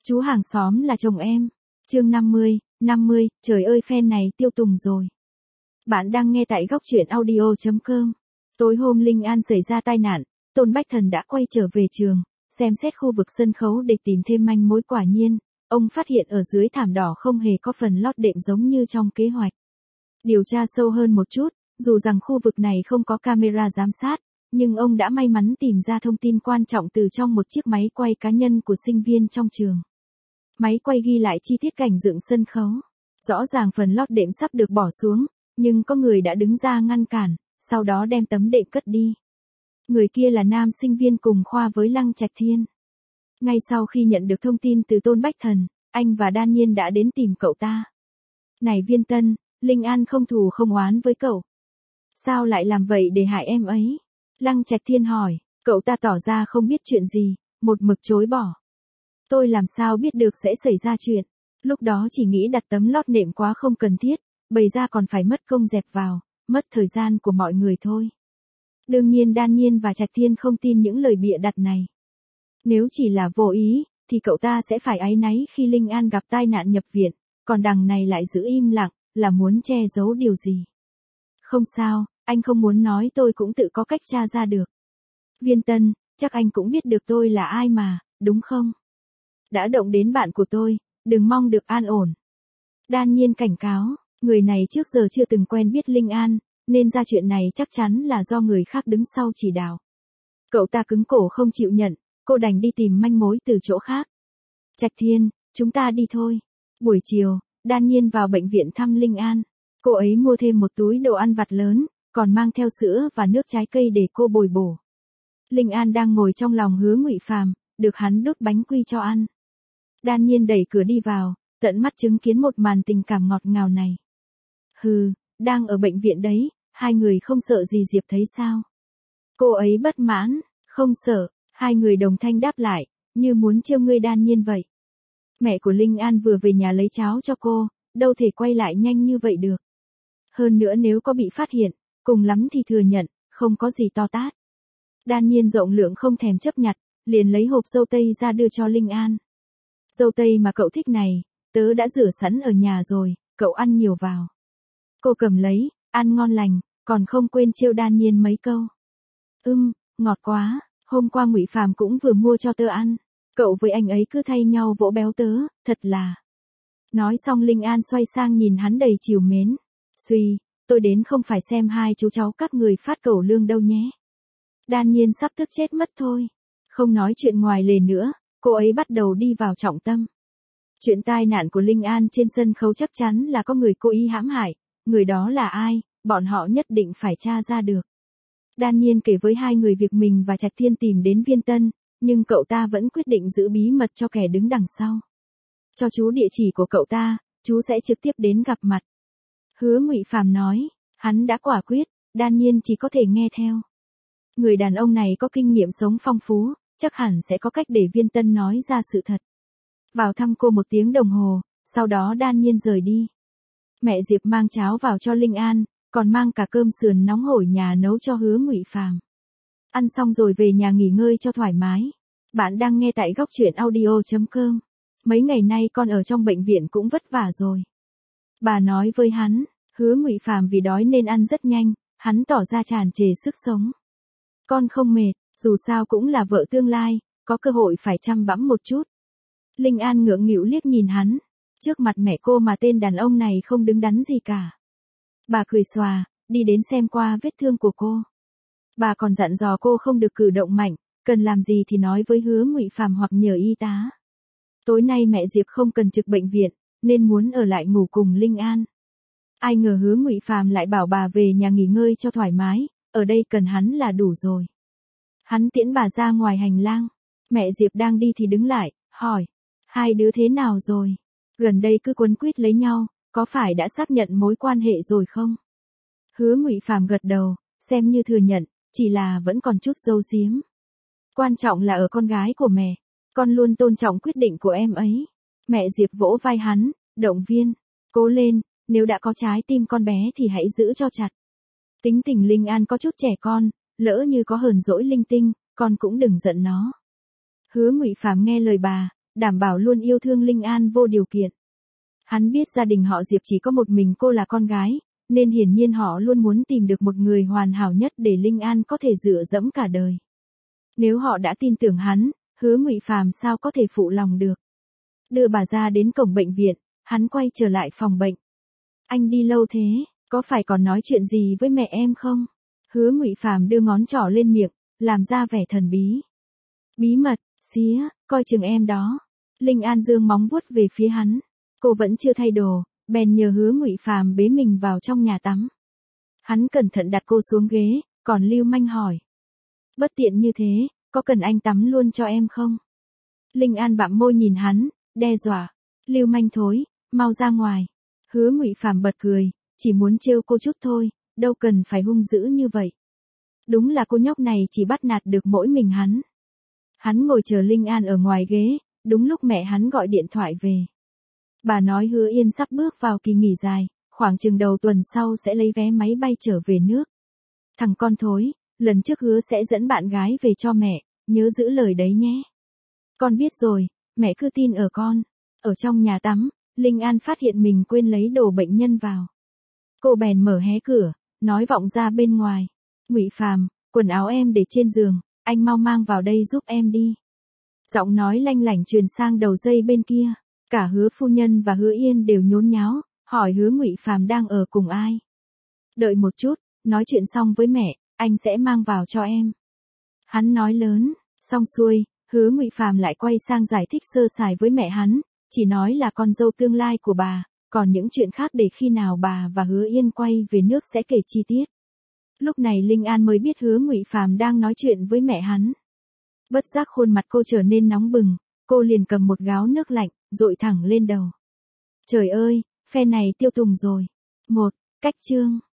Chú hàng xóm là chồng em. Chương 50, trời ơi fan này tiêu tùng rồi. Bạn đang nghe tại góc truyện audio.com. Tối hôm Linh An xảy ra tai nạn, Tôn Bách Thần đã quay trở về trường, xem xét khu vực sân khấu để tìm thêm manh mối. Quả nhiên, ông phát hiện ở dưới thảm đỏ không hề có phần lót đệm giống như trong kế hoạch. Điều tra sâu hơn một chút, dù rằng khu vực này không có camera giám sát, nhưng ông đã may mắn tìm ra thông tin quan trọng từ trong một chiếc máy quay cá nhân của sinh viên trong trường. Máy quay ghi lại chi tiết cảnh dựng sân khấu. Rõ ràng phần lót đệm sắp được bỏ xuống, nhưng có người đã đứng ra ngăn cản, sau đó đem tấm đệm cất đi. Người kia là nam sinh viên cùng khoa với Lăng Trạch Thiên. Ngay sau khi nhận được thông tin từ Tôn Bách Thần, anh và Đan Nhiên đã đến tìm cậu ta. Này Viên Tân, Linh An không thù không oán với cậu. Sao lại làm vậy để hại em ấy? Lăng Trạch Thiên hỏi, cậu ta tỏ ra không biết chuyện gì, một mực chối bỏ. Tôi làm sao biết được sẽ xảy ra chuyện. Lúc đó chỉ nghĩ đặt tấm lót nệm quá không cần thiết, bày ra còn phải mất công dẹp vào, mất thời gian của mọi người thôi. Đương nhiên Đan Nhiên và Trạch Thiên không tin những lời bịa đặt này. Nếu chỉ là vô ý, thì cậu ta sẽ phải áy náy khi Linh An gặp tai nạn nhập viện, còn đằng này lại giữ im lặng, là muốn che giấu điều gì. Không sao, anh không muốn nói tôi cũng tự có cách tra ra được. Viên Tân, chắc anh cũng biết được tôi là ai mà, đúng không? Đã động đến bạn của tôi, đừng mong được an ổn. Đan Nhiên cảnh cáo, người này trước giờ chưa từng quen biết Linh An, nên ra chuyện này chắc chắn là do người khác đứng sau chỉ đạo. Cậu ta cứng cổ không chịu nhận, cô đành đi tìm manh mối từ chỗ khác. Trạch Thiên, chúng ta đi thôi. Buổi chiều, Đan Nhiên vào bệnh viện thăm Linh An. Cô ấy mua thêm một túi đồ ăn vặt lớn, còn mang theo sữa và nước trái cây để cô bồi bổ. Linh An đang ngồi trong lòng Hứa Ngụy Phàm, được hắn đút bánh quy cho ăn. Đan Nhiên đẩy cửa đi vào, tận mắt chứng kiến một màn tình cảm ngọt ngào này. Hừ, đang ở bệnh viện đấy, hai người không sợ gì Diệp thấy sao? Cô ấy bất mãn, không sợ, hai người đồng thanh đáp lại, như muốn trêu ngươi Đan Nhiên vậy. Mẹ của Linh An vừa về nhà lấy cháo cho cô, đâu thể quay lại nhanh như vậy được. Hơn nữa nếu có bị phát hiện, cùng lắm thì thừa nhận, không có gì to tát. Đan Nhiên rộng lượng không thèm chấp nhặt, liền lấy hộp dâu tây ra đưa cho Linh An. Dâu tây mà cậu thích này, tớ đã rửa sẵn ở nhà rồi, cậu ăn nhiều vào. Cô cầm lấy, ăn ngon lành, còn không quên trêu Đan Nhiên mấy câu. Ngọt quá, hôm qua Ngụy Phàm cũng vừa mua cho tớ ăn. Cậu với anh ấy cứ thay nhau vỗ béo tớ, thật là. Nói xong Linh An xoay sang nhìn hắn đầy trìu mến. Suy, tôi đến không phải xem hai chú cháu các người phát cẩu lương đâu nhé. Đan Nhiên sắp tức chết mất thôi. Không nói chuyện ngoài lề nữa, cô ấy bắt đầu đi vào trọng tâm. Chuyện tai nạn của Linh An trên sân khấu chắc chắn là có người cố ý hãm hại, người đó là ai, bọn họ nhất định phải tra ra được. Đan Nhiên kể với hai người việc mình và Trạch Thiên tìm đến Viên Tân, nhưng cậu ta vẫn quyết định giữ bí mật cho kẻ đứng đằng sau. Cho chú địa chỉ của cậu ta, chú sẽ trực tiếp đến gặp mặt. Hứa Ngụy Phàm nói, hắn đã quả quyết, Đan Nhiên chỉ có thể nghe theo. Người đàn ông này có kinh nghiệm sống phong phú, chắc hẳn sẽ có cách để Viên Tân nói ra sự thật. Vào thăm cô 1 tiếng đồng hồ, sau đó Đan Nhiên rời đi. Mẹ Diệp mang cháo vào cho Linh An, còn mang cả cơm sườn nóng hổi nhà nấu cho Hứa Ngụy Phàm. Ăn xong rồi về nhà nghỉ ngơi cho thoải mái. Bạn đang nghe tại góc truyện audio.com. Mấy ngày nay con ở trong bệnh viện cũng vất vả rồi. Bà nói với hắn, Hứa Ngụy Phàm vì đói nên ăn rất nhanh, hắn tỏ ra tràn trề sức sống. Con không mệt, dù sao cũng là vợ tương lai, có cơ hội phải chăm bẵm một chút. Linh An ngượng nghịu liếc nhìn hắn, trước mặt mẹ cô mà tên đàn ông này không đứng đắn gì cả. Bà cười xòa, đi đến xem qua vết thương của cô. Bà còn dặn dò cô không được cử động mạnh, cần làm gì thì nói với Hứa Ngụy Phàm hoặc nhờ y tá. Tối nay mẹ Diệp không cần trực bệnh viện, nên muốn ở lại ngủ cùng Linh An. Ai ngờ Hứa Ngụy Phàm lại bảo bà về nhà nghỉ ngơi cho thoải mái, ở đây cần hắn là đủ rồi. Hắn tiễn bà ra ngoài hành lang, mẹ Diệp đang đi thì đứng lại, hỏi, hai đứa thế nào rồi? Gần đây cứ quấn quýt lấy nhau, có phải đã xác nhận mối quan hệ rồi không? Hứa Ngụy Phàm gật đầu, xem như thừa nhận, chỉ là vẫn còn chút giấu giếm. Quan trọng là ở con gái của mẹ, con luôn tôn trọng quyết định của em ấy. Mẹ Diệp vỗ vai hắn, động viên, cố lên, nếu đã có trái tim con bé thì hãy giữ cho chặt. Tính tình Linh An có chút trẻ con, lỡ như có hờn dỗi linh tinh, con cũng đừng giận nó. Hứa Ngụy Phàm nghe lời bà, đảm bảo luôn yêu thương Linh An vô điều kiện. Hắn biết gia đình họ Diệp chỉ có một mình cô là con gái, nên hiển nhiên họ luôn muốn tìm được một người hoàn hảo nhất để Linh An có thể dựa dẫm cả đời. Nếu họ đã tin tưởng hắn, Hứa Ngụy Phàm sao có thể phụ lòng được. Đưa bà ra đến cổng bệnh viện, hắn quay trở lại phòng bệnh. Anh đi lâu thế, có phải còn nói chuyện gì với mẹ em không? Hứa Ngụy Phàm đưa ngón trỏ lên miệng, làm ra vẻ thần bí. Bí mật, xía, coi chừng em đó. Linh An giương móng vuốt về phía hắn. Cô vẫn chưa thay đồ, bèn nhờ Hứa Ngụy Phàm bế mình vào trong nhà tắm. Hắn cẩn thận đặt cô xuống ghế, còn lưu manh hỏi. Bất tiện như thế, có cần anh tắm luôn cho em không? Linh An bặm môi nhìn hắn, đe dọa. Lưu manh thối, mau ra ngoài. Hứa Ngụy Phàm bật cười, chỉ muốn trêu cô chút thôi, đâu cần phải hung dữ như vậy. Đúng là cô nhóc này chỉ bắt nạt được mỗi mình hắn. Hắn ngồi chờ Linh An ở ngoài ghế, đúng lúc mẹ hắn gọi điện thoại về. Bà nói Hứa Yên sắp bước vào kỳ nghỉ dài, khoảng chừng đầu tuần sau sẽ lấy vé máy bay trở về nước. Thằng con thối, lần trước hứa sẽ dẫn bạn gái về cho mẹ, nhớ giữ lời đấy nhé. Con biết rồi, mẹ cứ tin ở con. Ở trong nhà tắm, Linh An phát hiện mình quên lấy đồ bệnh nhân vào. Cô bèn mở hé cửa, nói vọng ra bên ngoài. Ngụy Phàm, quần áo em để trên giường, anh mau mang vào đây giúp em đi. Giọng nói lanh lảnh truyền sang đầu dây bên kia. Cả Hứa phu nhân và Hứa Yên đều nhốn nháo, hỏi Hứa Ngụy Phàm đang ở cùng ai. Đợi một chút, nói chuyện xong với mẹ, anh sẽ mang vào cho em. Hắn nói lớn, xong xuôi, Hứa Ngụy Phàm lại quay sang giải thích sơ sài với mẹ hắn, chỉ nói là con dâu tương lai của bà, còn những chuyện khác để khi nào bà và Hứa Yên quay về nước sẽ kể chi tiết. Lúc này Linh An mới biết Hứa Ngụy Phàm đang nói chuyện với mẹ hắn. Bất giác khuôn mặt cô trở nên nóng bừng, cô liền cầm một gáo nước lạnh, dội thẳng lên đầu. Trời ơi, phe này tiêu tùng rồi. Cách chương